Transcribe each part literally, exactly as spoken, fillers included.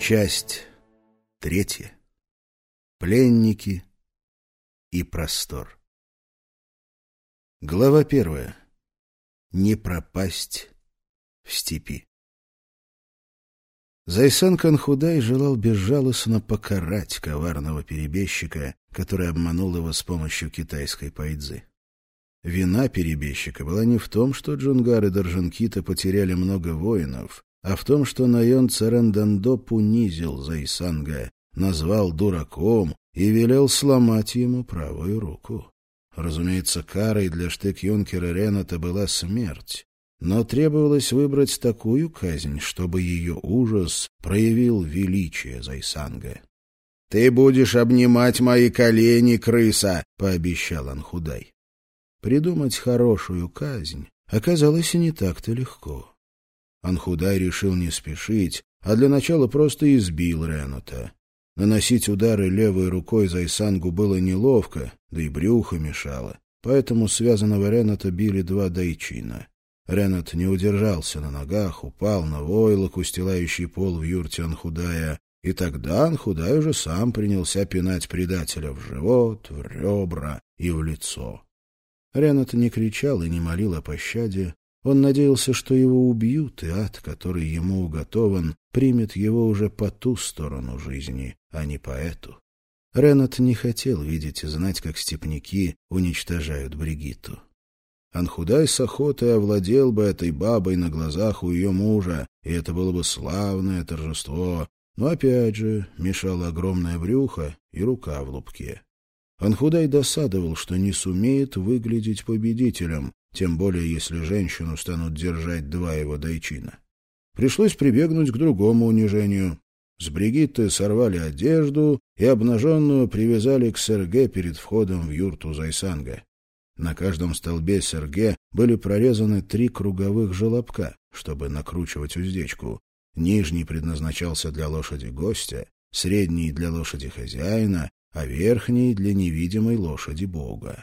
Часть третья. Пленники и простор. Глава первая. Не пропасть в степи. Зайсан Канхудай желал безжалостно покарать коварного перебежчика, который обманул его с помощью китайской пайдзы. Вина перебежчика была не в том, что Джунгар и Даржанкита потеряли много воинов, а в том, что Найон Царендандоп унизил Зайсанга, назвал дураком и велел сломать ему правую руку. Разумеется, карой для штык-юнкера Рената была смерть, но требовалось выбрать такую казнь, чтобы ее ужас проявил величие Зайсанга. — Ты будешь обнимать мои колени, крыса! — пообещал Анхудай. Придумать хорошую казнь оказалось и не так-то легко. Анхудай решил не спешить, а для начала просто избил Рената. Наносить удары левой рукой Зайсангу было неловко, да и брюхо мешало, поэтому связанного Рената били два дайчина. Ренат не удержался на ногах, упал на войлок, устилающий пол в юрте Анхудая, и тогда Анхудай уже сам принялся пинать предателя в живот, в ребра и в лицо. Ренат не кричал и не молил о пощаде. Он надеялся, что его убьют, и ад, который ему уготован, примет его уже по ту сторону жизни, а не по эту. Ренат не хотел видеть и знать, как степняки уничтожают Бригитту. Анхудай с охотой овладел бы этой бабой на глазах у ее мужа, и это было бы славное торжество, но опять же мешало огромное брюхо и рука в лобке. Анхудай досадовал, что не сумеет выглядеть победителем, тем более если женщину станут держать два его дайчина. Пришлось прибегнуть к другому унижению. С Бригитты сорвали одежду и обнаженную привязали к серге перед входом в юрту Зайсанга. На каждом столбе серге были прорезаны три круговых желобка, чтобы накручивать уздечку. Нижний предназначался для лошади гостя, средний — для лошади хозяина, а верхний — для невидимой лошади бога.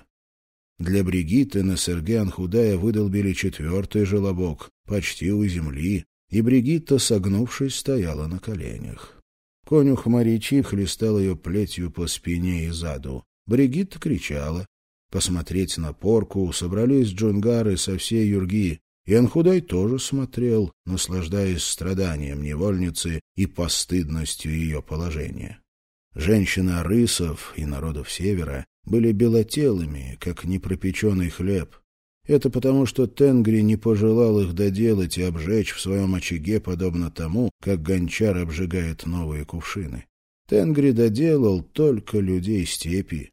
Для Бригитты на серге Анхудая выдолбили четвертый желобок, почти у земли, и Бригитта, согнувшись, стояла на коленях. Конюх Маричи хлестал ее плетью по спине и заду. Бригитта кричала. Посмотреть на порку собрались джунгары со всей юрги, и Анхудай тоже смотрел, наслаждаясь страданием невольницы и постыдностью ее положения. Женщины арысов и народов севера были белотелыми, как непропеченный хлеб. Это потому, что Тенгри не пожелал их доделать и обжечь в своем очаге, подобно тому, как гончар обжигает новые кувшины. Тенгри доделал только людей степи.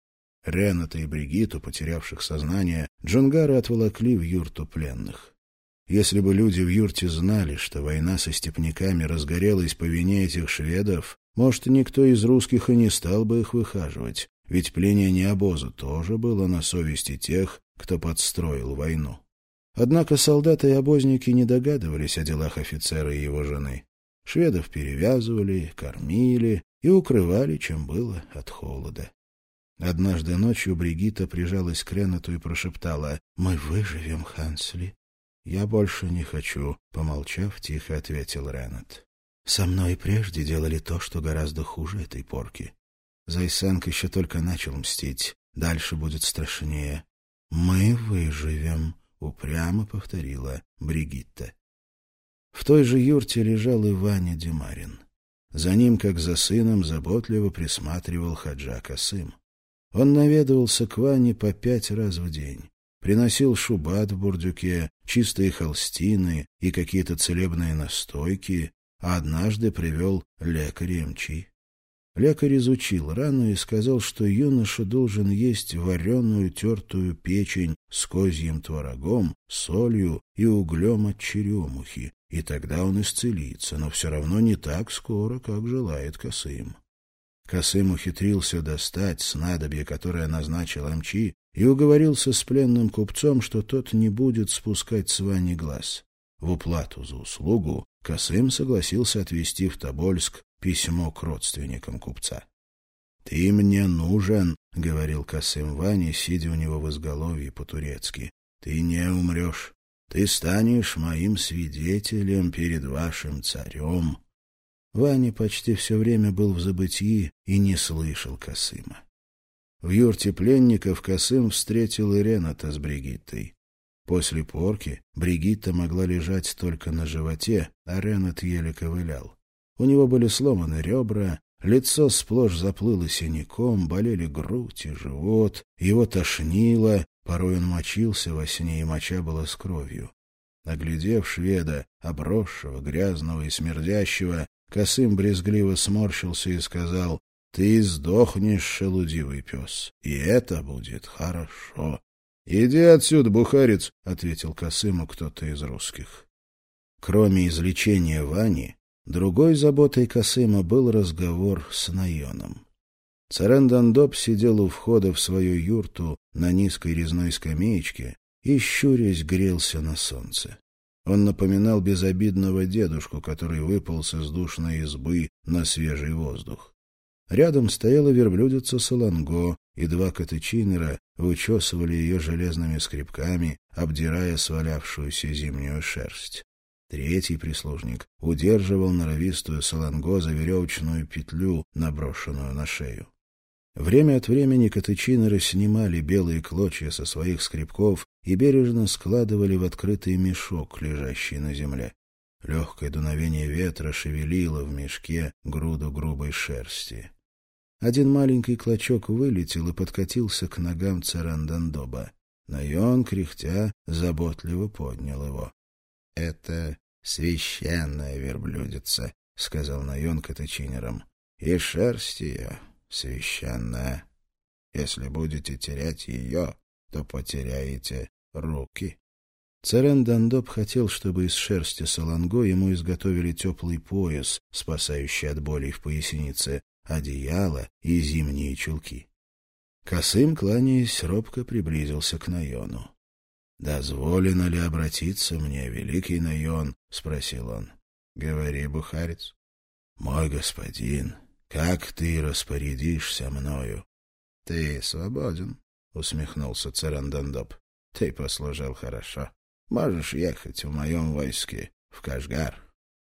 Рената и Бригитту, потерявших сознание, джунгары отволокли в юрту пленных. Если бы люди в юрте знали, что война со степняками разгорелась по вине этих шведов, может, никто из русских и не стал бы их выхаживать, ведь пленение обоза тоже было на совести тех, кто подстроил войну. Однако солдаты и обозники не догадывались о делах офицера и его жены. Шведов перевязывали, кормили и укрывали, чем было, от холода. Однажды ночью Бригитта прижалась к Ренату и прошептала: «Мы выживем, Хансли». «Я больше не хочу», — помолчав, тихо ответил Ренат. «Со мной прежде делали то, что гораздо хуже этой порки. Зайсанг еще только начал мстить, дальше будет страшнее». «Мы выживем», — упрямо повторила Бригитта. В той же юрте лежал и Ваня Демарин. За ним, как за сыном, заботливо присматривал Хаджа Касым. Он наведывался к Ване по пять раз в день. Приносил шубат в бурдюке, чистые холстины и какие-то целебные настойки, а однажды привел лекаря Мчи. Лекарь изучил рану и сказал, что юноша должен есть вареную тертую печень с козьим творогом, солью и углем от черемухи, и тогда он исцелится, но все равно не так скоро, как желает Касым. Касым ухитрился достать снадобье, которое назначил Амчи, и уговорился с пленным купцом, что тот не будет спускать с Вани глаз. В уплату за услугу Касым согласился отвезти в Тобольск письмо к родственникам купца. — Ты мне нужен, — говорил Касым Ване, сидя у него в изголовье по-турецки. — Ты не умрешь. Ты станешь моим свидетелем перед вашим царем. Ваня почти все время был в забытии и не слышал Касыма. В юрте пленников Касым встретил и Рената с Бригиттой. После порки Бригитта могла лежать только на животе, а Ренат еле ковылял. У него были сломаны ребра, лицо сплошь заплыло синяком, болели грудь и живот, его тошнило, порой он мочился во сне, и моча была с кровью. Оглядев шведа, обросшего, грязного и смердящего, Касым брезгливо сморщился и сказал: «Ты сдохнешь, шелудивый пес, и это будет хорошо». «Иди отсюда, бухарец», — ответил Касыму кто-то из русских. Кроме излечения Вани, другой заботой Касыма был разговор с Найоном. Царен-Дандоп сидел у входа в свою юрту на низкой резной скамеечке и, щурясь, грелся на солнце. Он напоминал безобидного дедушку, который выполз из душной избы на свежий воздух. Рядом стояла верблюдица Саланго, и два катычинера вычесывали ее железными скребками, обдирая свалявшуюся зимнюю шерсть. Третий прислужник удерживал норовистую Саланго за веревочную петлю, наброшенную на шею. Время от времени катычинеры снимали белые клочья со своих скребков и бережно складывали в открытый мешок, лежащий на земле. Легкое дуновение ветра шевелило в мешке груду грубой шерсти. Один маленький клочок вылетел и подкатился к ногам Царен-Дандоба. Найон, кряхтя, заботливо поднял его. — Это священная верблюдица, — сказал Найон катычинерам, — и шерсть ее священная. Если будете терять ее, то потеряете руки. Царен-Дандоп хотел, чтобы из шерсти Саланго ему изготовили теплый пояс, спасающий от болей в пояснице, одеяло и зимние чулки. Касым, кланяясь, робко приблизился к Найону. — Дозволено ли обратиться мне, великий Найон? — спросил он. — Говори, бухарец. — Мой господин, как ты распорядишься мною? — Ты свободен, — усмехнулся Царен-Дандоп. — Ты послужил хорошо. Можешь ехать в моем войске в Кашгар.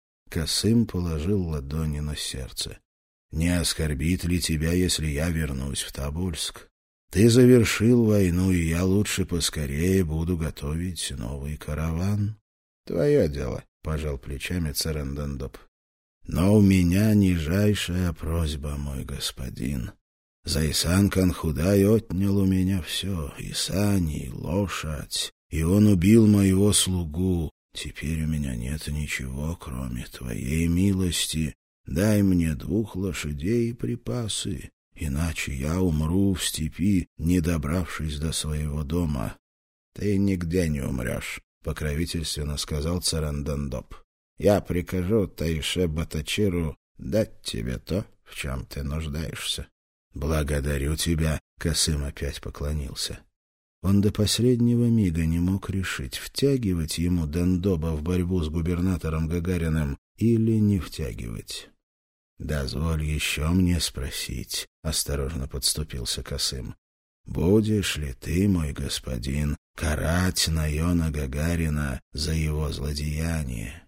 Касым положил ладони на сердце. — Не оскорбит ли тебя, если я вернусь в Тобольск? Ты завершил войну, и я лучше поскорее буду готовить новый караван. — Твое дело, — пожал плечами Царен-Дандоп. — Но у меня нижайшая просьба, мой господин. Зайсан-Канхудай отнял у меня все, и сани, и лошадь, и он убил моего слугу. Теперь у меня нет ничего, кроме твоей милости. Дай мне двух лошадей и припасы, иначе я умру в степи, не добравшись до своего дома. — Ты нигде не умрешь, — покровительственно сказал Царен-Дандоп. — Я прикажу Таише-Батачиру дать тебе то, в чем ты нуждаешься. — Благодарю тебя, — Касым опять поклонился. Он до последнего мига не мог решить, втягивать ему Дандоба в борьбу с губернатором Гагариным или не втягивать. — Дозволь еще мне спросить, — осторожно подступился Касым. — Будешь ли ты, мой господин, карать Найона Гагарина за его злодеяние?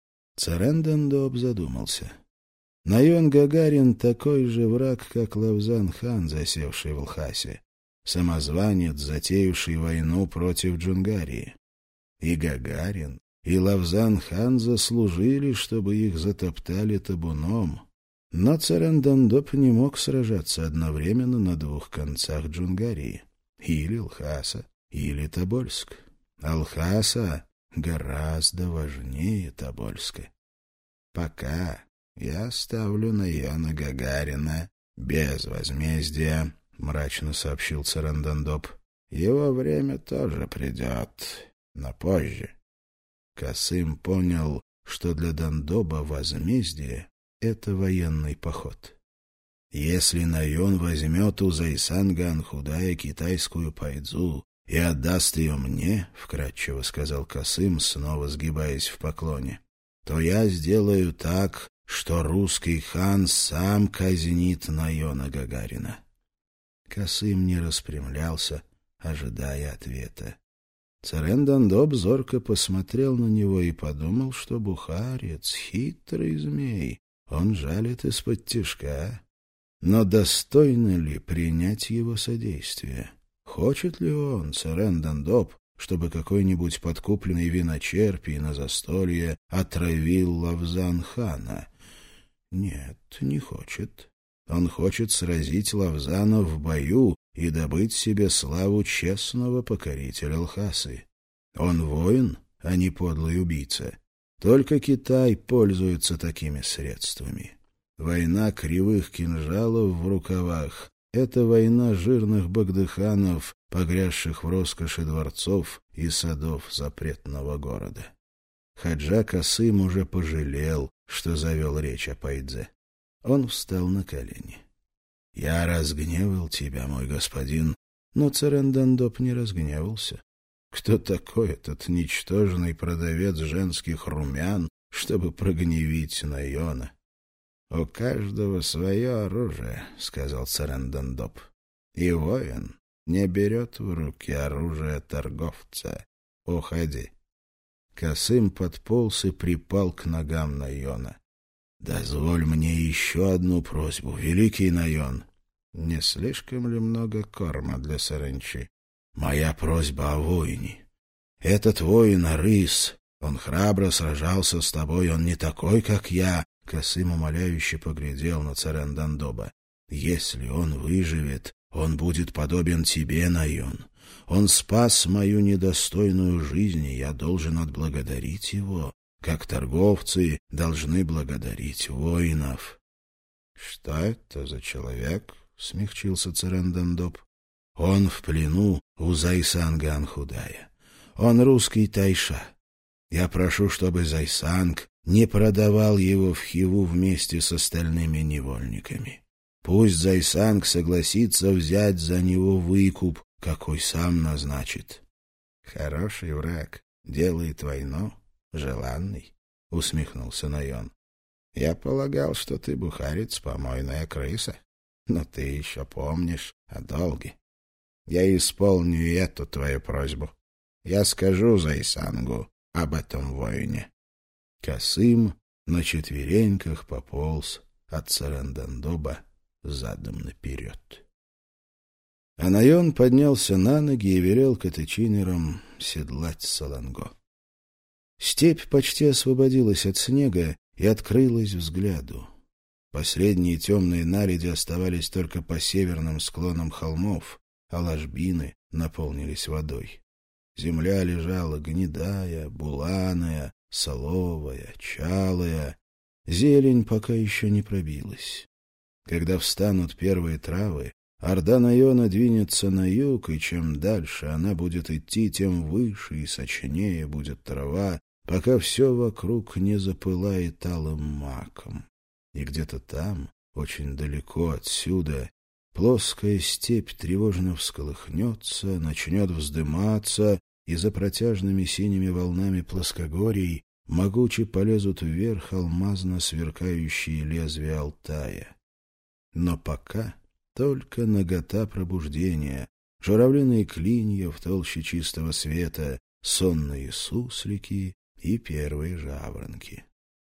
Царен-Дандоп задумался. Найон Гагарин такой же враг, как Лавзан-хан, засевший в Лхасе, самозванец, затеявший войну против Джунгарии. И Гагарин, и Лавзан-хан заслужили, чтобы их затоптали табуном. Но Царен-Дандоп не мог сражаться одновременно на двух концах Джунгарии. Или Лхаса, или Тобольск. А Лхаса гораздо важнее Тобольска. Пока я ставлю Найона Гагарина без возмездия, — мрачно сообщил Царен-Дандоп. — Его время тоже придет, но позже. Касым понял, что для Дандоба возмездие — это военный поход. Если Найон возьмет у Зайсан-Ганхудая китайскую пайдзу и отдаст ее мне, — вкратчиво сказал Касым, снова сгибаясь в поклоне, — то я сделаю так, что русский хан сам казнит Найона Гагарина. Касым не распрямлялся, ожидая ответа. Царен-Дандоп зорко посмотрел на него и подумал, что бухарец — хитрый змей, Он жалит из-под тишка. Но достойно ли принять его содействие? Хочет ли он, Церен Дандоп, чтобы какой-нибудь подкупленный виночерпий на застолье отравил Лавзан-хана? Нет, не хочет. Он хочет сразить Лавзана в бою и добыть себе славу честного покорителя Лхасы. Он воин, а не подлый убийца. Только Китай пользуется такими средствами. Война кривых кинжалов в рукавах — это война жирных багдыханов, погрязших в роскоши дворцов и садов запретного города. Хаджа Касым уже пожалел, что завел речь о Пайдзе. Он встал на колени. — Я разгневал тебя, мой господин. Но Церен Дандоп не разгневался. Кто такой этот ничтожный продавец женских румян, чтобы прогневить Найона? — У каждого свое оружие, — сказал Церен Дандоп. — И воин не берет в руки оружие торговца. Уходи. Касым подполз и припал к ногам Найона. — Дозволь мне еще одну просьбу, великий Найон. Не слишком ли много корма для саранчи? Моя просьба о воине. Этот воин Арыс, он храбро сражался с тобой, он не такой, как я. Касым умоляюще поглядел на Церен Дандоба. Если он выживет, он будет подобен тебе, Найон. Он спас мою недостойную жизнь, и я должен отблагодарить его, как торговцы должны благодарить воинов. — Что это за человек? — смягчился Церен Дандоп. — Он в плену у Зайсанга Анхудая. Он русский тайша. Я прошу, чтобы Зайсанг не продавал его в Хиву вместе с остальными невольниками. Пусть Зайсанг согласится взять за него выкуп, какой сам назначит. — Хороший враг делает войну желанной, — усмехнулся Найон. — Я полагал, что ты бухарец, помойная крыса, но ты еще помнишь о долге. Я исполню и эту твою просьбу. Я скажу Зайсангу об этом воине. Касым на четвереньках пополз от Церен Дандоба задом наперед. А Найон поднялся на ноги и велел катечинерам седлать Саланго. Степь почти освободилась от снега и открылась взгляду. Последние темные наледи оставались только по северным склонам холмов, а ложбины наполнились водой. Земля лежала гнедая, буланая, соловая, чалая. Зелень пока еще не пробилась. Когда встанут первые травы, орда Найона двинется на юг, и чем дальше она будет идти, тем выше и сочнее будет трава, пока все вокруг не запылает алым маком. И где-то там, очень далеко отсюда, плоская степь тревожно всколыхнется, начнет вздыматься, и за протяжными синими волнами плоскогорий могуче полезут вверх алмазно сверкающие лезвия Алтая. Но пока только нагота пробуждения, журавлиные клинья в толще чистого света, сонные суслики и первые жаворонки.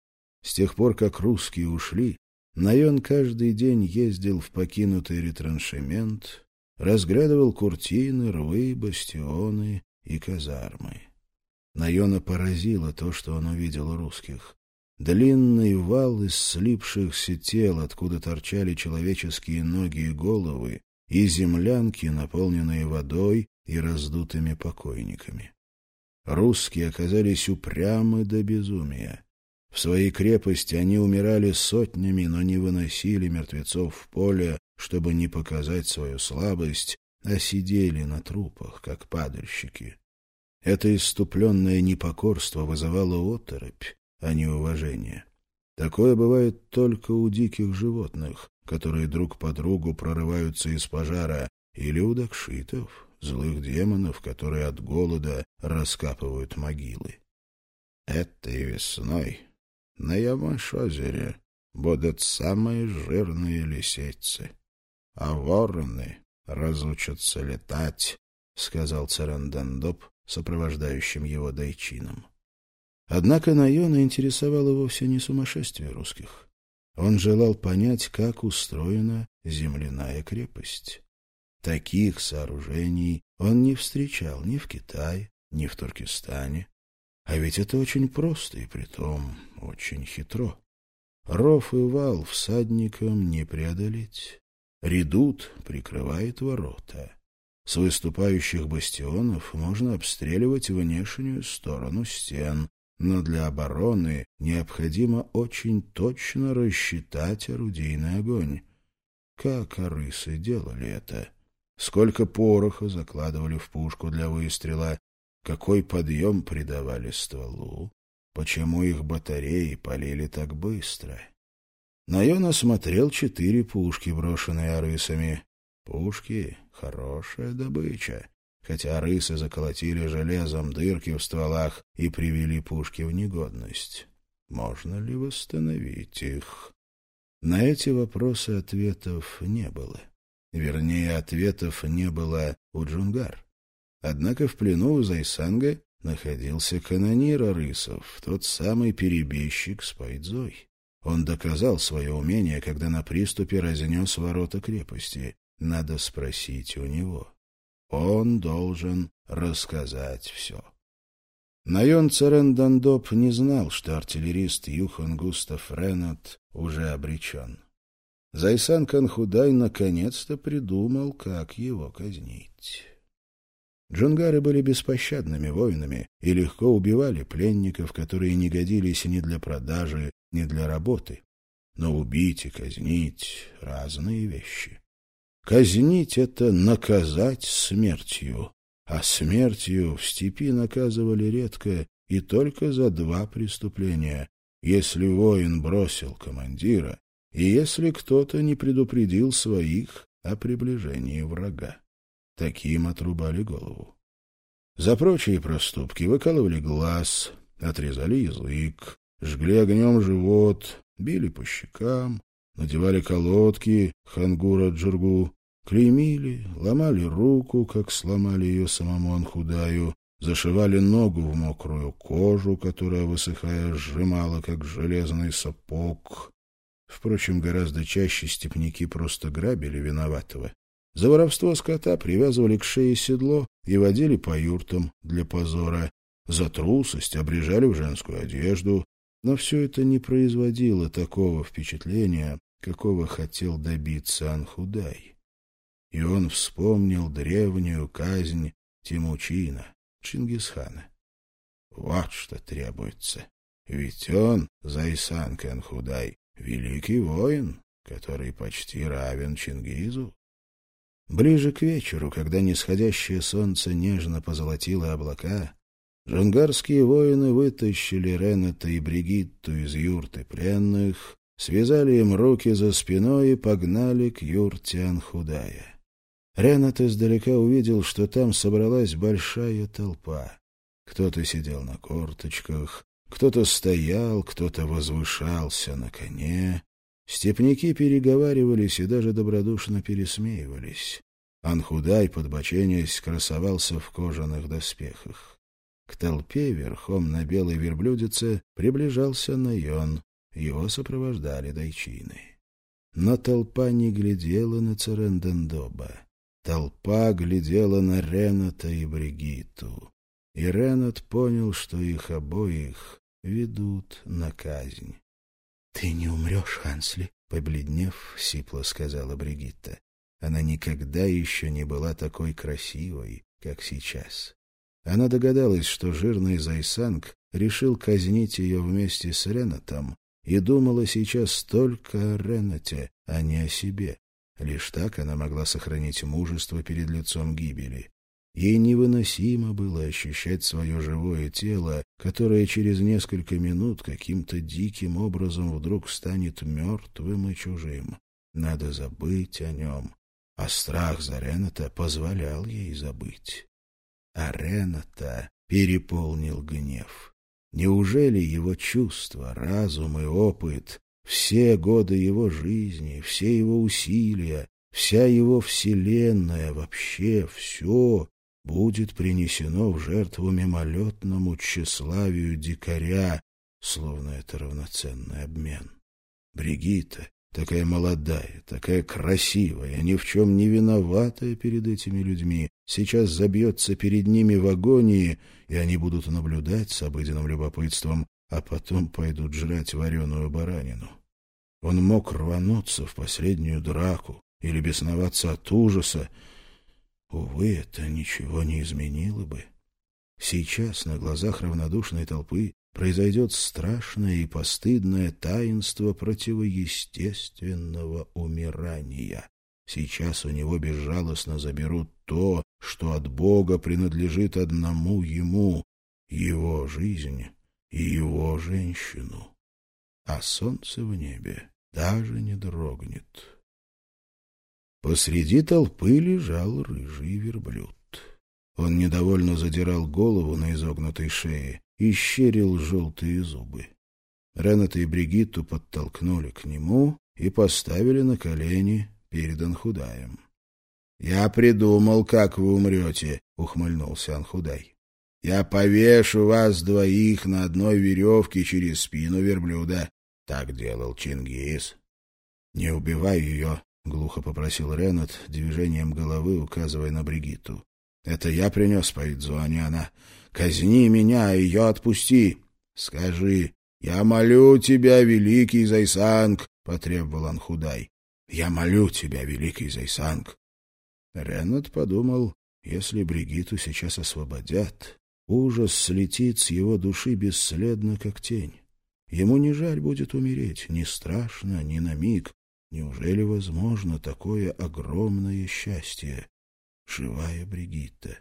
С тех пор, как русские ушли, Найон каждый день ездил в покинутый ретраншемент, разглядывал куртины, рвы, бастионы и казармы. Найона поразило то, что он увидел у русских. Длинный вал из слипшихся тел, откуда торчали человеческие ноги и головы, и землянки, наполненные водой и раздутыми покойниками. Русские оказались упрямы до безумия. В своей крепости они умирали сотнями, но не выносили мертвецов в поле, чтобы не показать свою слабость, а сидели на трупах, как падальщики. Это исступленное непокорство вызывало оторопь, а не уважение. Такое бывает только у диких животных, которые друг по другу прорываются из пожара, или у дакшитов, злых демонов, которые от голода раскапывают могилы. Этой весной на Ямаш-озере будут самые жирные лисицы, а вороны разучатся летать, — сказал Церен Дандоп сопровождающим его дайчином. Однако Найона интересовало вовсе не сумасшествие русских. Он желал понять, как устроена земляная крепость. Таких сооружений он не встречал ни в Китае, ни в Туркестане. А ведь это очень просто и притом очень хитро. Ров и вал всадникам не преодолеть. Редут прикрывает ворота. С выступающих бастионов можно обстреливать внешнюю сторону стен, но для обороны необходимо очень точно рассчитать орудийный огонь. Как арысы делали это? Сколько пороха закладывали в пушку для выстрела? Какой подъем придавали стволу? Почему их батареи полили так быстро? Найон осмотрел четыре пушки, брошенные арысами. Пушки — хорошая добыча, хотя арысы заколотили железом дырки в стволах и привели пушки в негодность. Можно ли восстановить их? На эти вопросы ответов не было. Вернее, ответов не было у Джунгар. Однако в плену у Зайсанга находился канонир арысов, тот самый перебежчик с пайдзой. Он доказал свое умение, когда на приступе разнес ворота крепости. Надо спросить у него. Он должен рассказать все. Найон Церен-Дандоп не знал, что артиллерист Юхан Густав Ренат уже обречен. Зайсан Канхудай наконец-то придумал, как его казнить. Джунгары были беспощадными воинами и легко убивали пленников, которые не годились ни для продажи, ни для работы. Но убить и казнить — разные вещи. Казнить — это наказать смертью, а смертью в степи наказывали редко и только за два преступления: если воин бросил командира и если кто-то не предупредил своих о приближении врага. Таким отрубали голову. За прочие проступки выкалывали глаз, отрезали язык, жгли огнем живот, били по щекам, надевали колодки хангура-джургу, клеймили, ломали руку, как сломали ее самому Анхудаю, зашивали ногу в мокрую кожу, которая, высыхая, сжимала, как железный сапог. Впрочем, гораздо чаще степняки просто грабили виноватого. За воровство скота привязывали к шее седло и водили по юртам для позора. За трусость обрежали в женскую одежду. Но все это не производило такого впечатления, какого хотел добиться Анхудай. И он вспомнил древнюю казнь Тимучина, Чингисхана. Вот что требуется. Ведь он, Зайсан Канхудай, великий воин, который почти равен Чингизу. Ближе к вечеру, когда нисходящее солнце нежно позолотило облака, джунгарские воины вытащили Рената и Бригитту из юрты пленных, связали им руки за спиной и погнали к юрте Анхудая. Ренат издалека увидел, что там собралась большая толпа. Кто-то сидел на корточках, кто-то стоял, кто-то возвышался на коне. Степняки переговаривались и даже добродушно пересмеивались. Анхудай, подбоченясь, красовался в кожаных доспехах. К толпе верхом на белой верблюдице приближался Найон. Его сопровождали дайчины. Но толпа не глядела на Церен-Дандоба. Толпа глядела на Рената и Бригитту. И Ренат понял, что их обоих ведут на казнь. — Ты не умрешь, Хансли, — побледнев, сипло сказала Бригитта. Она никогда еще не была такой красивой, как сейчас. Она догадалась, что жирный Зайсанг решил казнить ее вместе с Ренатом, и думала сейчас только о Ренате, а не о себе. Лишь так она могла сохранить мужество перед лицом гибели. Ей невыносимо было ощущать свое живое тело, которое через несколько минут каким-то диким образом вдруг станет мертвым и чужим. Надо забыть о нем. А страх за Рената позволял ей забыть. А Рената переполнил гнев. Неужели его чувства, разум и опыт, все годы его жизни, все его усилия, вся его вселенная, вообще все будет принесено в жертву мимолетному тщеславию дикаря, словно это равноценный обмен? Бригитта, такая молодая, такая красивая, ни в чем не виноватая перед этими людьми, сейчас забьется перед ними в агонии, и они будут наблюдать с обыденным любопытством, а потом пойдут жрать вареную баранину. Он мог рвануться в последнюю драку или бесноваться от ужаса. Увы, это ничего не изменило бы. Сейчас на глазах равнодушной толпы произойдет страшное и постыдное таинство противоестественного умирания. Сейчас у него безжалостно заберут то, что от Бога принадлежит одному ему, его жизнь и его женщину. А солнце в небе даже не дрогнет. Посреди толпы лежал рыжий верблюд. Он недовольно задирал голову на изогнутой шее и щерил желтые зубы. Рената и Бригитту подтолкнули к нему и поставили на колени перед Анхудаем. — Я придумал, как вы умрете, — ухмыльнулся Анхудай. — Я повешу вас двоих на одной веревке через спину верблюда. Так делал Чингис. — Не убивай ее, — глухо попросил Ренат, движением головы указывая на Бригитту. — Это я принес повидзу, а не она. Казни меня, а ее отпусти. Скажи: «Я молю тебя, великий Зайсанг», — потребовал Анхудай. «Я молю тебя, великий Зайсанг». Ренат подумал, если Бригитту сейчас освободят, ужас слетит с его души бесследно, как тень. Ему не жаль будет умереть, не страшно, ни на миг. Неужели возможно такое огромное счастье? Живая Бригитта.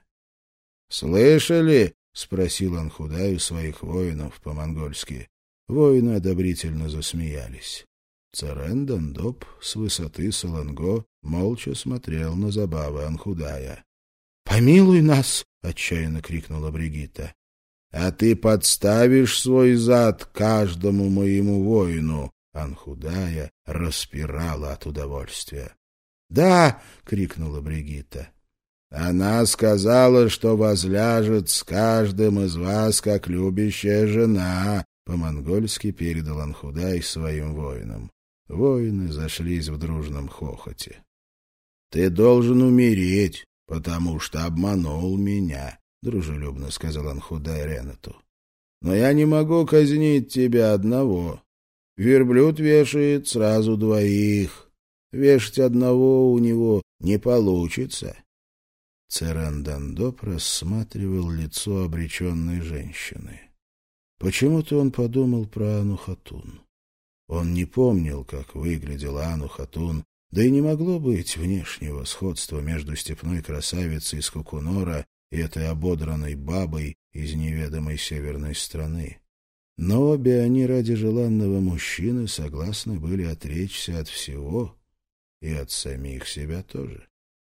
«Слышали?» — спросил Анхудай у своих воинов по-монгольски. Воины одобрительно засмеялись. Царен Дандоп с высоты Саланго молча смотрел на забавы Анхудая. «Помилуй нас!» — отчаянно крикнула Бригитта. «А ты подставишь свой зад каждому моему воину!» Анхудая распирала от удовольствия. «Да!» — крикнула Бригитта. «Она сказала, что возляжет с каждым из вас, как любящая жена», — по-монгольски передал Анхудай своим воинам. Воины зашлись в дружном хохоте. «Ты должен умереть, потому что обманул меня», — дружелюбно сказал Анхудай Ренату. «Но я не могу казнить тебя одного. Верблюд вешает сразу двоих. Вешать одного у него не получится». Царен Дандоп рассматривал лицо обреченной женщины. Почему-то он подумал про Ану Хатун. Он не помнил, как выглядела Ану Хатун, да и не могло быть внешнего сходства между степной красавицей из Кукунора и этой ободранной бабой из неведомой северной страны. Но обе они ради желанного мужчины согласны были отречься от всего и от самих себя тоже.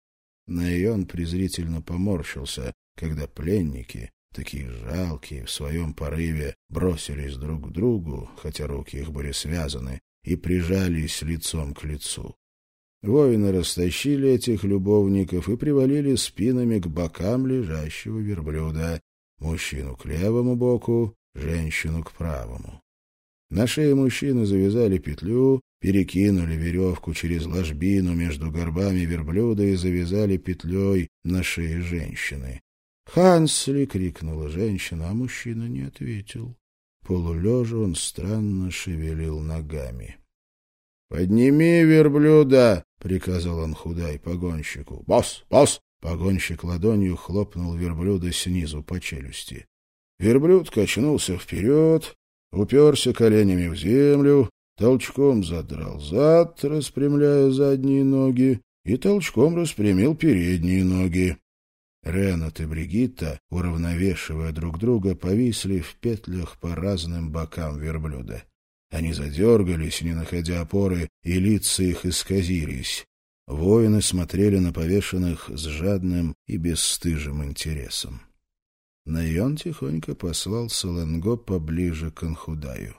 Наион презрительно поморщился, когда пленники, такие жалкие, в своем порыве бросились друг к другу, хотя руки их были связаны, и прижались лицом к лицу. Воины растащили этих любовников и привалили спинами к бокам лежащего верблюда, мужчину к левому боку, женщину к правому. На шее мужчины завязали петлю, перекинули веревку через ложбину между горбами верблюда и завязали петлей на шее женщины. «Хансли!» — крикнула женщина, а мужчина не ответил. Полулежа он странно шевелил ногами. «Подними верблюда!» — приказал Анхудай погонщику. «Босс! Босс!» — погонщик ладонью хлопнул верблюда снизу по челюсти. Верблюд качнулся вперед, уперся коленями в землю, толчком задрал зад, распрямляя задние ноги, и толчком распрямил передние ноги. Ренат и Бригитта, уравновешивая друг друга, повисли в петлях по разным бокам верблюда. Они задергались, не находя опоры, и лица их исказились. Воины смотрели на повешенных с жадным и бесстыжим интересом. Наион тихонько послал Саланго поближе к Анхудаю.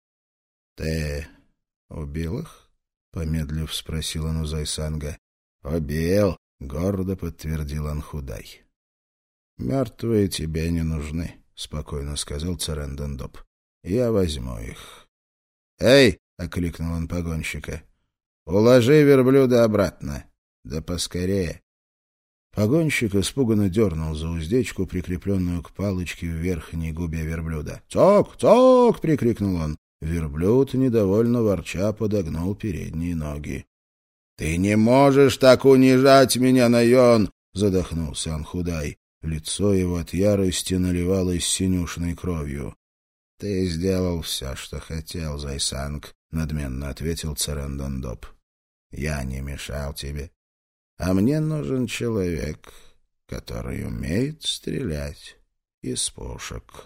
— Ты убил их? — помедлив спросил он у Зайсанга. — Убил, — гордо подтвердил Анхудай. — Мертвые тебе не нужны, — спокойно сказал Царен Дандоп. — Я возьму их. — Эй, окликнул он погонщика. «Уложи верблюда обратно. Да поскорее». Погонщик испуганно дернул за уздечку, прикрепленную к палочке в верхней губе верблюда. «Цок! Цок!» — прикрикнул он. Верблюд, недовольно ворча, подогнул передние ноги. «Ты не можешь так унижать меня, Найон!» — задохнулся Анхудай. Лицо его от ярости наливалось синюшной кровью. «Ты сделал все, что хотел, Зайсанг», — надменно ответил Церендандоп. «Я не мешал тебе. А мне нужен человек, который умеет стрелять из пушек».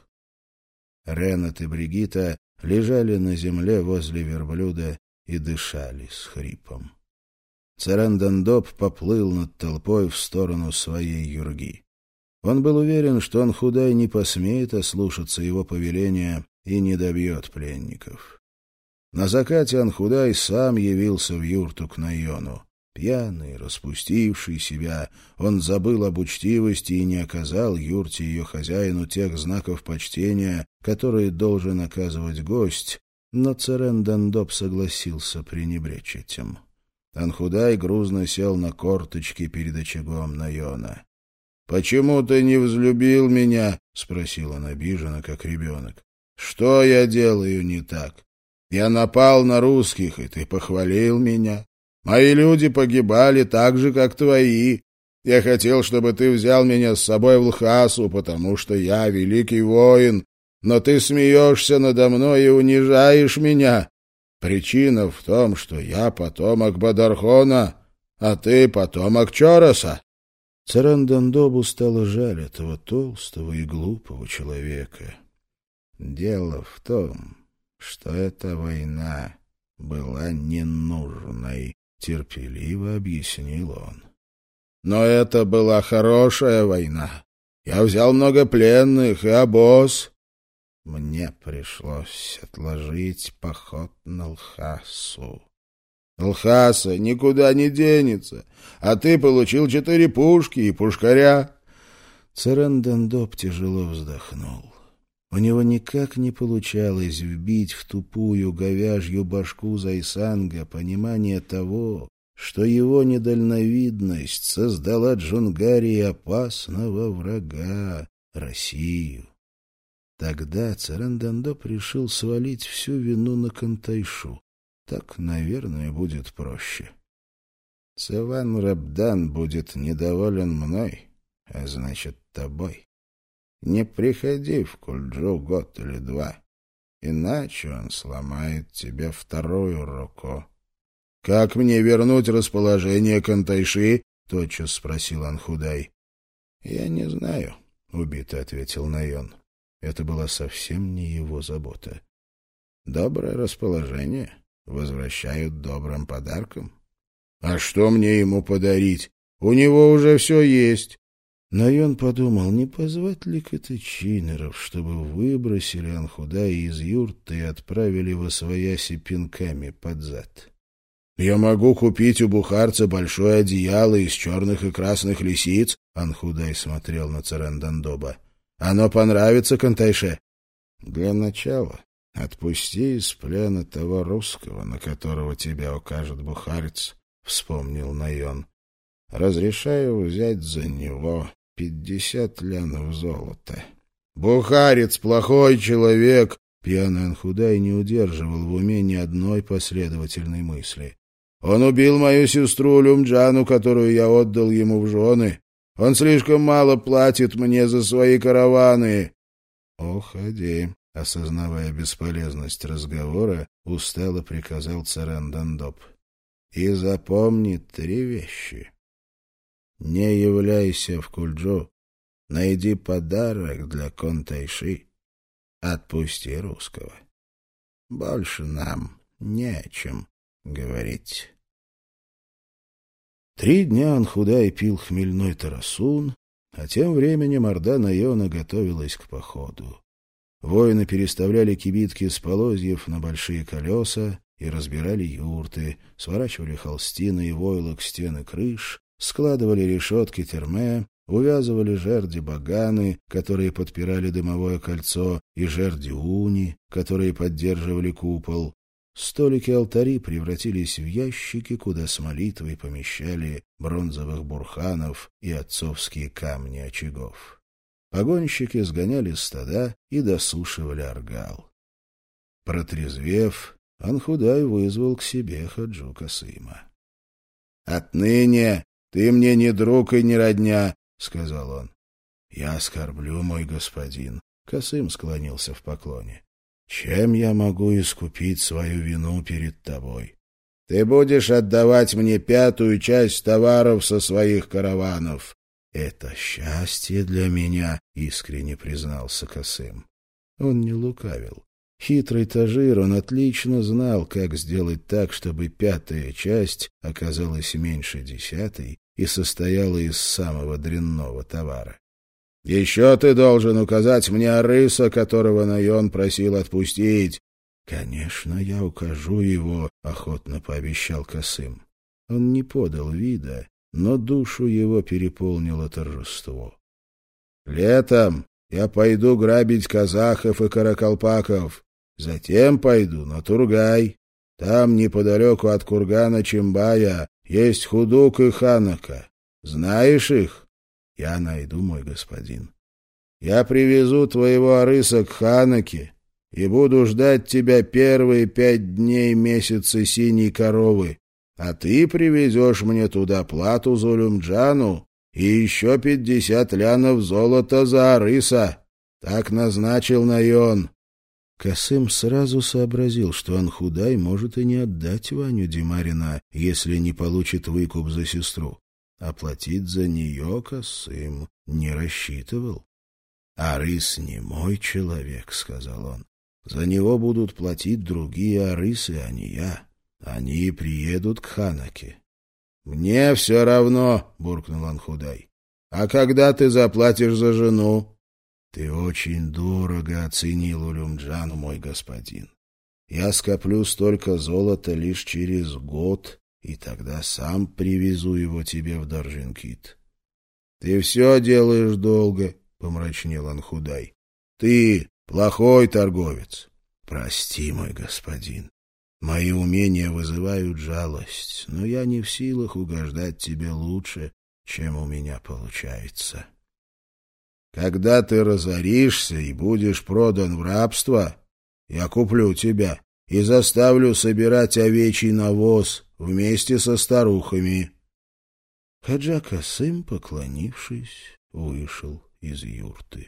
Ренат и Бригитта лежали на земле возле верблюда и дышали с хрипом. Церендандоп поплыл над толпой в сторону своей юрги. Он был уверен, что Анхудай не посмеет ослушаться его повеления и не добьет пленников. На закате Анхудай сам явился в юрту к Найону. Пьяный, распустивший себя, он забыл об учтивости и не оказал юрте и ее хозяину тех знаков почтения, которые должен оказывать гость, но Церендандоп согласился пренебречь этим. Анхудай грузно сел на корточки перед очагом Найона. — Почему ты не взлюбил меня? — спросил он обиженно, как ребенок. — Что я делаю не так? Я напал на русских, и ты похвалил меня. Мои люди погибали так же, как твои. Я хотел, чтобы ты взял меня с собой в Лхасу, потому что я великий воин, но ты смеешься надо мной и унижаешь меня. Причина в том, что я потомок Бадархона, а ты потомок Чороса. Церендандобу стало жаль этого толстого и глупого человека. Дело в том, что эта война была ненужной, — терпеливо объяснил он. Но это была хорошая война. Я взял много пленных и обоз. Мне пришлось отложить поход на Лхасу. Лхаса никуда не денется, а ты получил четыре пушки и пушкаря. Церендандоп тяжело вздохнул. У него никак не получалось вбить в тупую говяжью башку Зайсанга понимание того, что его недальновидность создала Джунгарии опасного врага — Россию. Тогда Церендандоп решил свалить всю вину на Кантайшу. Так, наверное, будет проще. Цеван Рабдан будет недоволен мной, а значит, тобой. Не приходи в Кульджу год или два, иначе он сломает тебе вторую руку. — Как мне вернуть расположение Кантайши? — тотчас спросил Анхудай. — Я не знаю, — убито ответил Найон. Это была совсем не его забота. Доброе расположение возвращают добрым подарком. А что мне ему подарить? У него уже все есть. Найон подумал, не позвать ли катачинеров, чтобы выбросили Анхудая из юрты и отправили во свояси пинками под зад. — Я могу купить у бухарца большое одеяло из черных и красных лисиц, — Анхудай смотрел на Церендандоба. — Оно понравится Кантайше? — Для начала отпусти из плена того русского, на которого тебя укажет бухарец, — вспомнил Найон. — Разрешаю взять за него пятьдесят лянов золота. — Бухарец плохой человек! — пьяный Анхудай не удерживал в уме ни одной последовательной мысли. — Он убил мою сестру Люмджану, которую я отдал ему в жены. Он слишком мало платит мне за свои караваны. — Уходи, — осознавая бесполезность разговора, устало приказал Церендандоп. — И запомни три вещи. Не являйся в Кульджу, найди подарок для Контайши, отпусти русского. Больше нам не о чем говорить. Три дня Анхудай пил хмельной тарасун, а тем временем орда Найона готовилась к походу. Воины переставляли кибитки с полозьев на большие колеса и разбирали юрты, сворачивали холстины и войлок стены крыш, складывали решетки терме, увязывали жерди-баганы, которые подпирали дымовое кольцо, и жерди-уни, которые поддерживали купол. Столики-алтари превратились в ящики, куда с молитвой помещали бронзовых бурханов и отцовские камни очагов. Погонщики сгоняли стада и досушивали аргал. Протрезвев, Анхудай вызвал к себе Хаджу Касыма. — Отныне ты мне не друг и не родня, — сказал он. — Я оскорблю, мой господин. Касым склонился в поклоне. — Чем я могу искупить свою вину перед тобой? — Ты будешь отдавать мне пятую часть товаров со своих караванов. — Это счастье для меня, — искренне признался Касым. Он не лукавил. Хитрый тажир, он отлично знал, как сделать так, чтобы пятая часть оказалась меньше десятой и состояла из самого дрянного товара. — Еще ты должен указать мне арыса, которого Найон просил отпустить. — Конечно, я укажу его, — охотно пообещал Касым. Он не подал вида, но душу его переполнило торжество. — Летом я пойду грабить казахов и каракалпаков. Затем пойду на Тургай. Там, неподалеку от кургана Чимбая, есть Худук и Ханака. Знаешь их? Я найду, мой господин. Я привезу твоего арыса к Ханаке и буду ждать тебя первые пять дней месяца синей коровы, а ты привезешь мне туда плату Зулюмджану и еще пятьдесят лянов золота за арыса. Так назначил Найон. Касым сразу сообразил, что Анхудай может и не отдать Ваню Димарина, если не получит выкуп за сестру. Оплатить за нее Касым не рассчитывал. — Арыс не мой человек, — сказал он. — За него будут платить другие арысы, а не я. Они приедут к Ханаке. — Мне все равно, — буркнул Анхудай. — А когда ты заплатишь за жену? Ты очень дорого оценил Улюмджану, мой господин. Я скоплю столько золота лишь через год, и тогда сам привезу его тебе в Даржинкит. — Ты все делаешь долго, — помрачнел Анхудай. — Ты плохой торговец. — Прости, мой господин. Мои умения вызывают жалость, но я не в силах угождать тебе лучше, чем у меня получается. — Когда ты разоришься и будешь продан в рабство, я куплю тебя и заставлю собирать овечий навоз вместе со старухами. Хаджа Касым, поклонившись, вышел из юрты.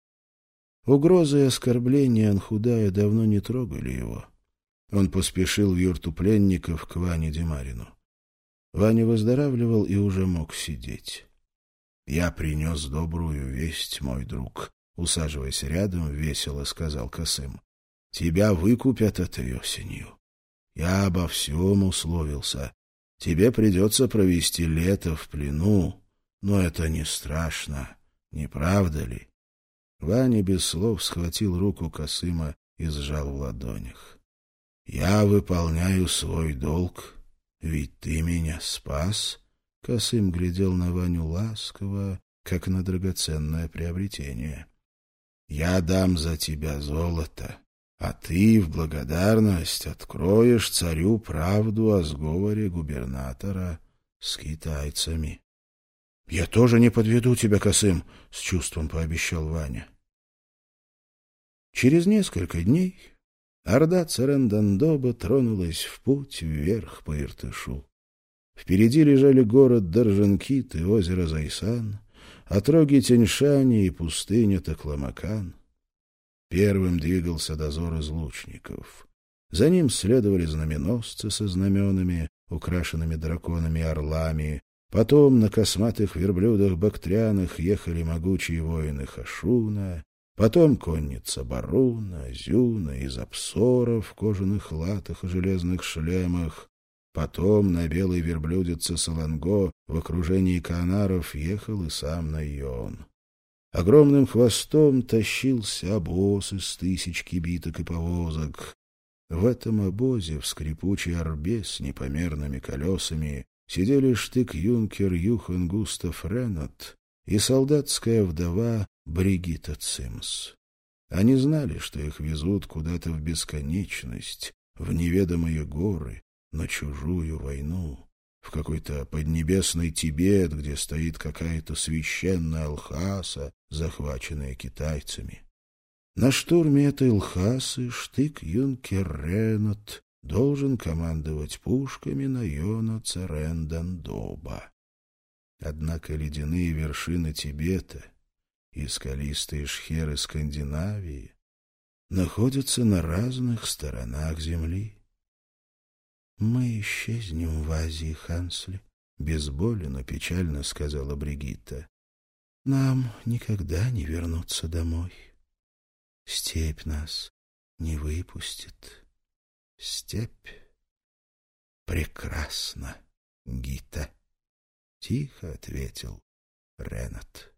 Угрозы и оскорбления Анхудая давно не трогали его. Он поспешил в юрту пленников к Ване Димарину. Ваня выздоравливал и уже мог сидеть. — Я принес добрую весть, мой друг, — усаживаясь рядом, весело сказал Касым. — Тебя выкупят этой осенью. Я обо всем условился. Тебе придется провести лето в плену, но это не страшно, не правда ли? Ваня без слов схватил руку Касыма и сжал в ладонях. — Я выполняю свой долг, ведь ты меня спас. Касым глядел на Ваню ласково, как на драгоценное приобретение. — Я дам за тебя золото, а ты в благодарность откроешь царю правду о сговоре губернатора с китайцами. — Я тоже не подведу тебя, Касым, — с чувством пообещал Ваня. Через несколько дней орда Царендандоба тронулась в путь вверх по Иртышу. Впереди лежали город Даржинкит и озеро Зайсан, отроги Тяньшани и пустыня Такламакан. Первым двигался дозор из лучников. За ним следовали знаменосцы со знаменами, украшенными драконами и орлами. Потом на косматых верблюдах-бактрянах ехали могучие воины Хашуна, потом конница Баруна, Зюна и Запсора в кожаных латах и железных шлемах. Потом на белой верблюдице Саланго в окружении канаров ехал и сам Найон. Огромным хвостом тащился обоз из тысяч кибиток и повозок. В этом обозе, в скрипучей орбе с непомерными колесами, сидели штык-юнкер Юхан Густав Ренат и солдатская вдова Бригитта Цимс. Они знали, что их везут куда-то в бесконечность, в неведомые горы, на чужую войну, в какой-то поднебесный Тибет, где стоит какая-то священная Лхаса, захваченная китайцами. На штурме этой Лхасы штык-юнкер Ренат должен командовать пушками Найона Церен-Дандоба. Однако ледяные вершины Тибета и скалистые шхеры Скандинавии находятся на разных сторонах земли. «Мы исчезнем в Азии, Хансли», — без боли, но печально сказала Бригитта. «Нам никогда не вернуться домой. Степь нас не выпустит. Степь прекрасна, Гита», — тихо ответил Ренат.